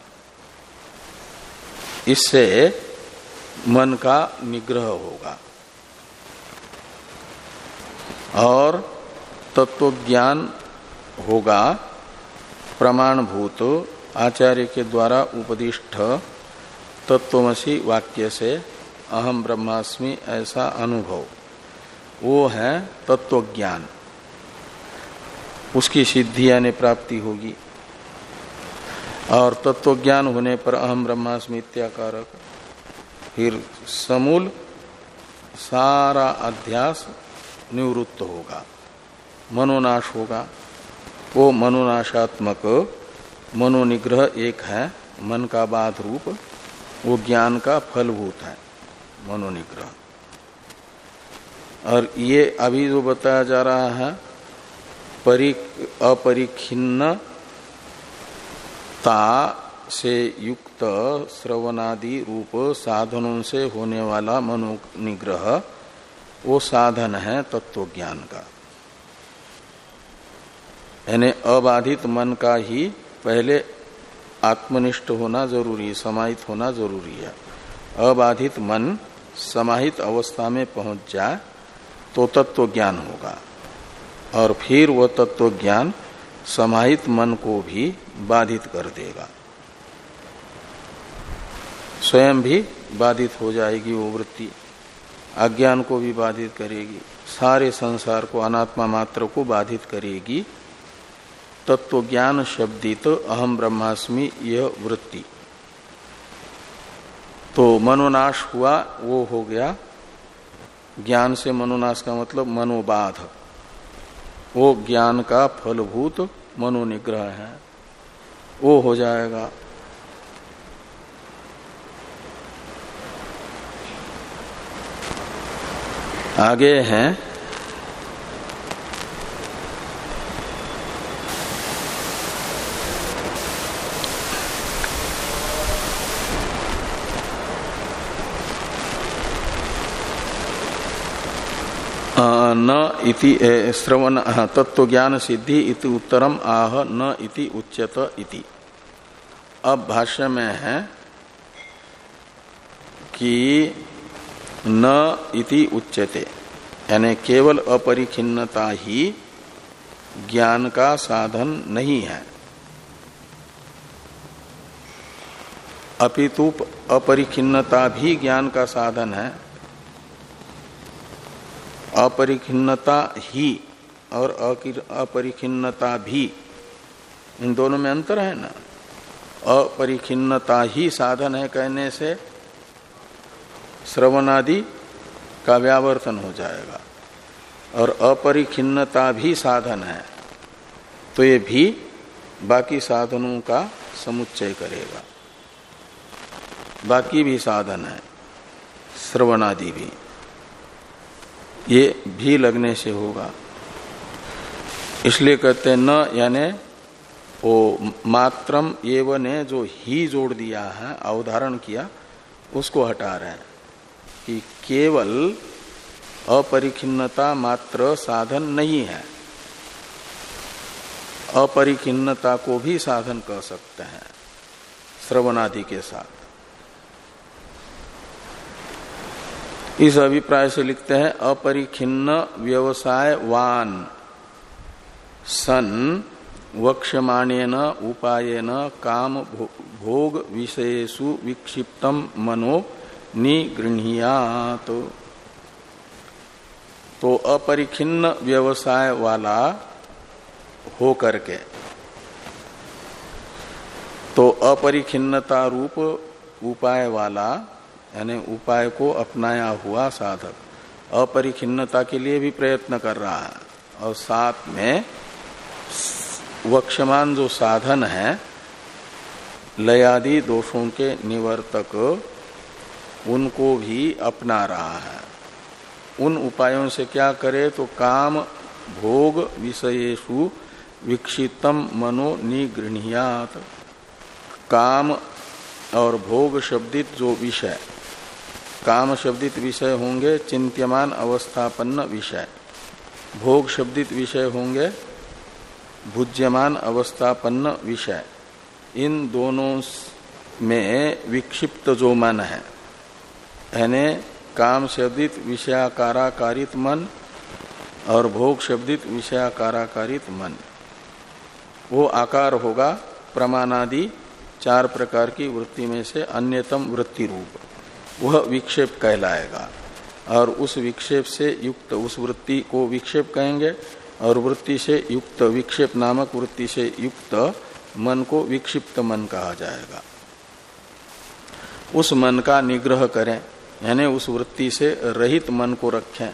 इससे मन का निग्रह होगा और तत्व ज्ञान होगा। प्रमाणभूत आचार्य के द्वारा उपदिष्ट तत्वमसि वाक्य से अहम ब्रह्मास्मि ऐसा अनुभव, वो है तत्व ज्ञान, उसकी सिद्धि यानी प्राप्ति होगी। और तत्व ज्ञान होने पर अहम ब्रह्मास्मि इत्याकारक, फिर समूल सारा अध्यास निवृत्त होगा, मनोनाश होगा। वो मनोनाशात्मक मनोनिग्रह एक है, मन का बाध रूप, वो ज्ञान का फलभूत है मनोनिग्रह। और ये अभी जो बताया जा रहा है परि अपरिखिन्नता से युक्त श्रवणादि रूप साधनों से होने वाला मनोनिग्रह, वो साधन है तत्व ज्ञान का। यानी अबाधित मन का ही पहले आत्मनिष्ठ होना जरूरी, समाहित होना जरूरी है। अबाधित मन समाहित अवस्था में पहुंच जाए तो तत्व ज्ञान होगा, और फिर वह तत्व ज्ञान समाहित मन को भी बाधित कर देगा, स्वयं भी बाधित हो जाएगी वो वृत्ति, अज्ञान को भी बाधित करेगी, सारे संसार को, अनात्मा मात्र को बाधित करेगी। तत्व ज्ञान शब्दित अहम ब्रह्मास्मि यह वृत्ति, तो मनोनाश हुआ, वो हो गया। ज्ञान से मनोनाश का मतलब मनोबाध, वो ज्ञान का फलभूत मनोनिग्रह है, वो हो जाएगा। आगे हैं न इति श्रवण तत्व ज्ञान सिद्धि इति उत्तरम आह न इति उच्यत इति। अब भाष्य में है कि न इति उच्यते, यानी केवल अपरिखिन्नता ही ज्ञान का साधन नहीं है, अपितु अपरिखिन्नता भी ज्ञान का साधन है। अपरिखिन्नता ही और अपरिखिन्नता भी, इन दोनों में अंतर है ना। अपरिखिन्नता ही साधन है कहने से श्रवणादि का व्यावर्तन हो जाएगा, और अपरिखिन्नता भी साधन है तो ये भी बाकी साधनों का समुच्चय करेगा। बाकी भी साधन है, श्रवणादि भी, ये भी लगने से होगा। इसलिए कहते हैं न, यानी वो मात्रम एव ने जो ही जोड़ दिया है, अवधारण किया, उसको हटा रहे हैं कि केवल अपरिखिन्नता मात्र साधन नहीं है, अपरिखिन्नता को भी साधन कह सकते हैं श्रवणादि के साथ। इस अभिप्राय से लिखते हैं अपरिखिन्न व्यवसायवान सन वक्ष्यमाणेन उपायेन काम भोग विषयेषु विक्षिप्तम मनो निगृह्यात्। तो अपरिखिन्न व्यवसाय वाला हो करके, तो अपरिखिन्नता रूप उपाय वाला यानी उपाय को अपनाया हुआ साधक अपरिखिन्नता के लिए भी प्रयत्न कर रहा है, और साथ में वक्ष्यमान जो साधन है लयादि दोषों के निवर्तक, उनको भी अपना रहा है। उन उपायों से क्या करे तो काम भोग विषयेषु विक्षिप्तम मनो निगृह्यात्। काम और भोग शब्दित जो विषय, काम शब्दित विषय होंगे चिंत्यमान अवस्थापन्न विषय, भोग शब्दित विषय होंगे भुज्यमान अवस्थापन्न विषय। इन दोनों में विक्षिप्त जो मन है, यानी काम शब्दित विषयाकाराकारित मन और भोग शब्दित विषयाकाराकारित मन, वो आकार होगा प्रमाणादि चार प्रकार की वृत्ति में से अन्यतम वृत्ति रूप, वह विक्षेप कहलाएगा। और उस विक्षेप से युक्त उस वृत्ति को विक्षेप कहेंगे, और वृत्ति से युक्त विक्षेप नामक वृत्ति से युक्त मन को विक्षिप्त मन कहा जाएगा। उस मन का निग्रह करें, यानी उस वृत्ति से रहित मन को रखें।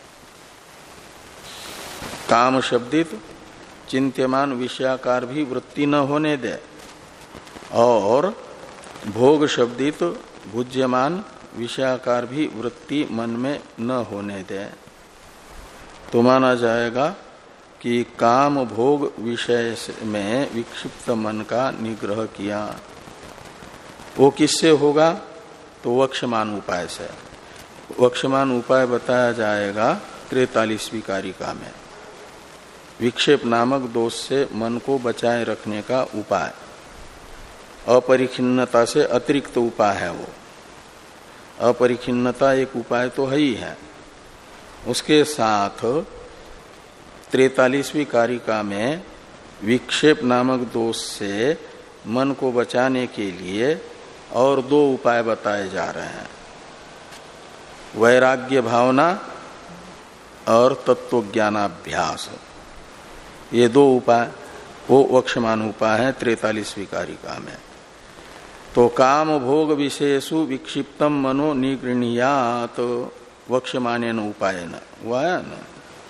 काम शब्दित चिंत्यमान विषयाकार भी वृत्ति न होने दे, और भोग शब्दित भुज्यमान विषयाकार भी वृत्ति मन में न होने दे, तो माना जाएगा कि काम भोग विषय में विक्षिप्त मन का निग्रह किया। वो किससे होगा तो वक्ष्यमान उपाय से। वक्ष्यमान उपाय बताया जाएगा त्रेतालीसवीं कारिका में। विक्षेप नामक दोष से मन को बचाए रखने का उपाय, अपरिखिन्नता से अतिरिक्त उपाय है वो। अपरिखिन्नता एक उपाय तो है ही है, उसके साथ त्रेतालीसवीं कारिका में विक्षेप नामक दोष से मन को बचाने के लिए और दो उपाय बताए जा रहे हैं, वैराग्य भावना और तत्वज्ञानाभ्यास। ये दो उपाय वो वक्ष्यमान उपाय है त्रेतालीसवीं कारिका में। तो काम भोग विषयेषु विक्षिप्तम मनो निगृह्यात् वक्ष्यमानेन उपायेन, हुआ है ना।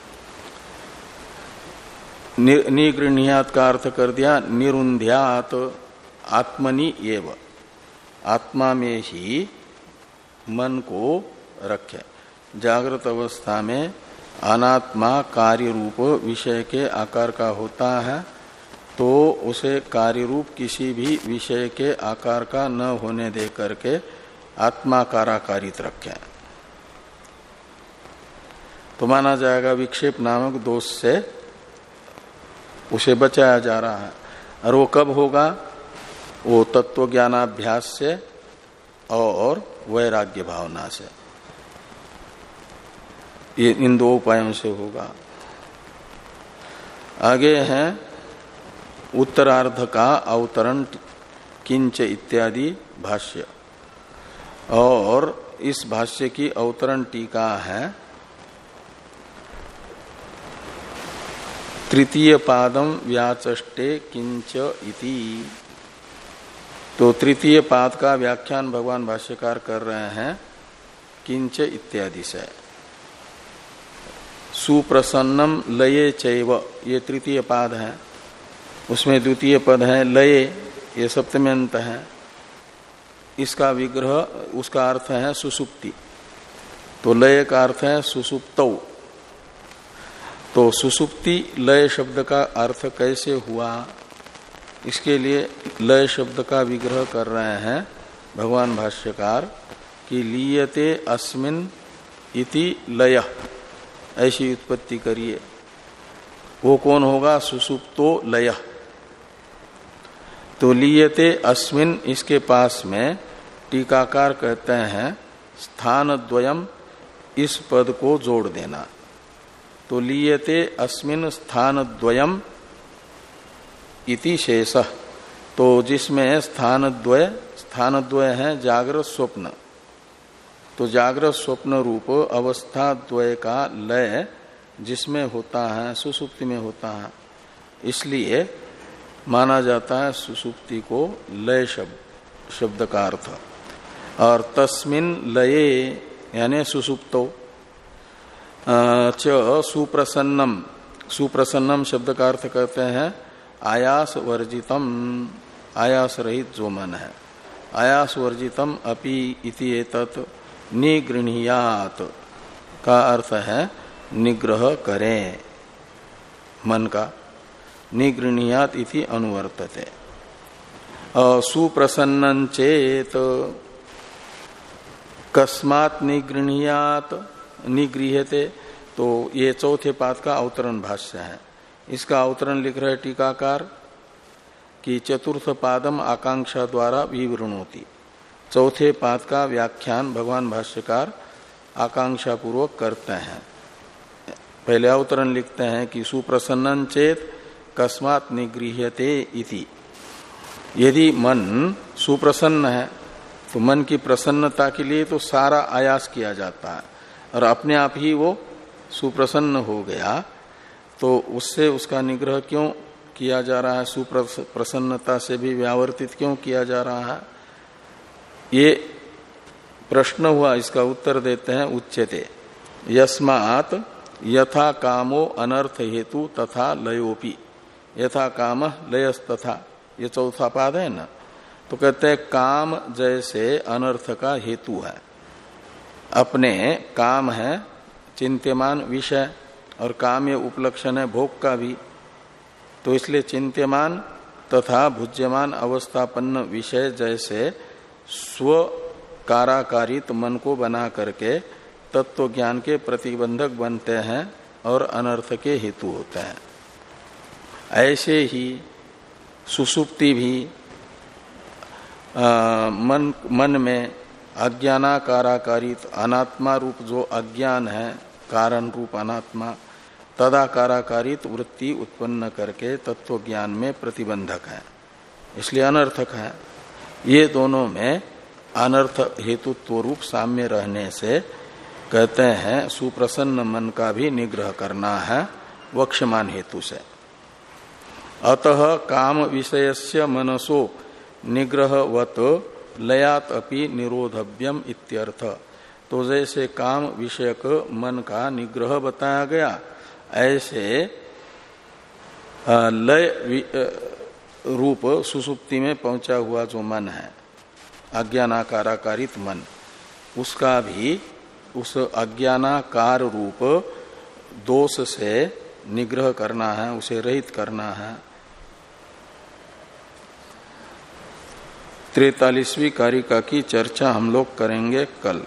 निगृह्यात् का अर्थ कर दिया निरुंध्यात्, आत्मनि एव, आत्मा में ही मन को रखे। जागृत अवस्था में अनात्मा कार्य रूप विषय के आकार का होता है, तो उसे कार्य रूप किसी भी विषय के आकार का न होने दे करके आत्माकाराकारित रखें, तो माना जाएगा विक्षेप नामक दोष से उसे बचाया जा रहा है। और वो कब होगा, वो तत्व ज्ञानाभ्यास से और वैराग्य भावना से, ये इन दो उपायों से होगा। आगे है उत्तरार्ध का अवतरण किंच इत्यादि भाष्य, और इस भाष्य की अवतरण टीका है तृतीय पादम व्याचष्टे किंच इति। तो तृतीय पाद का व्याख्यान भगवान भाष्यकार कर रहे हैं किंच इत्यादि से। सुप्रसन्नम लये चैव, ये तृतीय पाद है, उसमें द्वितीय पद है लये, ये सप्तम्यंत है। इसका विग्रह, उसका अर्थ है सुसुप्ति, तो लय का अर्थ है सुसुप्तौ। तो सुसुप्ति लय शब्द का अर्थ कैसे हुआ, इसके लिए लय शब्द का विग्रह कर रहे हैं भगवान भाष्यकार कि लीयते अस्मिन इति लय, ऐसी उत्पत्ति करिए। वो कौन होगा? सुसुप्तो लय। तो लीयते अस्मिन, इसके पास में टीकाकार कहते हैं स्थान द्वयम, इस पद को जोड़ देना। तो लीयते अस्मिन स्थान द्वयम इति शेषः, तो जिसमें स्थान द्वय, स्थान द्वय है जागृत स्वप्न, तो जागृत स्वप्न रूप अवस्था द्वय का लय जिसमें होता है सुसुप्ति में होता है, इसलिए माना जाता है सुसुप्ति को लय शब्द शब्द का अर्थ। और तस्मिन लये यानी सुसुप्तो च सुप्रसन्नम, सुप्रसन्नम शब्द का अर्थ कहते हैं आयास वर्जितम, आयास रहित जो मन है। आयास वर्जितम अपि इति एतत् निगृह्यात का अर्थ है निग्रह करें मन का, निगृह्यात इति अनुवर्तते। सुप्रसन्नं चेत कस्मात् निगृह्यात, निगृह्यते, तो ये चौथे पाद का अवतरण भाष्य है। इसका अवतरण लिख रहे टीकाकार कि चतुर्थ पादम आकांक्षा द्वारा विवृणोति, चौथे पाद का व्याख्यान भगवान भाष्यकार आकांक्षा पूर्वक करते हैं। पहले अवतरण लिखते हैं कि सुप्रसन्नं चेत कस्मात् निगृह्यते इति। यदि मन सुप्रसन्न है तो मन की प्रसन्नता के लिए तो सारा आयास किया जाता है, और अपने आप ही वो सुप्रसन्न हो गया, तो उससे उसका निग्रह क्यों किया जा रहा है? सुप्रसन्नता से भी व्यावर्तित क्यों किया जा रहा है? ये प्रश्न हुआ, इसका उत्तर देते हैं उच्यते यस्मात् यथा कामो अनर्थ हेतु तथा लयोपि, यथा काम लयस तथा, ये चौथा पाद है ना। तो कहते हैं काम जैसे अनर्थ का हेतु है, अपने काम है चिंत्यमान विषय, और काम ये उपलक्षण है भोग का भी, तो इसलिए चिंत्यमान तथा भुज्यमान अवस्थापन्न विषय जैसे स्व काराकारित मन को बना करके तत्व ज्ञान के प्रतिबंधक बनते हैं और अनर्थ के हेतु होते हैं। ऐसे ही सुसुप्ति भी आ, मन मन में अज्ञानाकाराकारित अनात्मा रूप जो अज्ञान है, कारण रूप अनात्मा, तदाकाराकारित वृत्ति उत्पन्न करके तत्व ज्ञान में प्रतिबंधक है, इसलिए अनर्थक है। ये दोनों में अनर्थ हेतुत्व रूप साम्य रहने से कहते हैं सुप्रसन्न मन का भी निग्रह करना है वक्ष्यमान हेतु से। अतः काम विषयस्य मनसो निग्रहवत लयात अपि निरोधव्यम इत्यर्थ। तो जैसे काम विषयक मन का निग्रह बताया गया, ऐसे लय रूप सुसुप्ति में पहुंचा हुआ जो मन है, अज्ञानाकाराकारित मन, उसका भी उस अज्ञानाकार रूप दोष से निग्रह करना है, उसे रहित करना है। तैंतालीसवीं कारिका की चर्चा हम लोग करेंगे कल।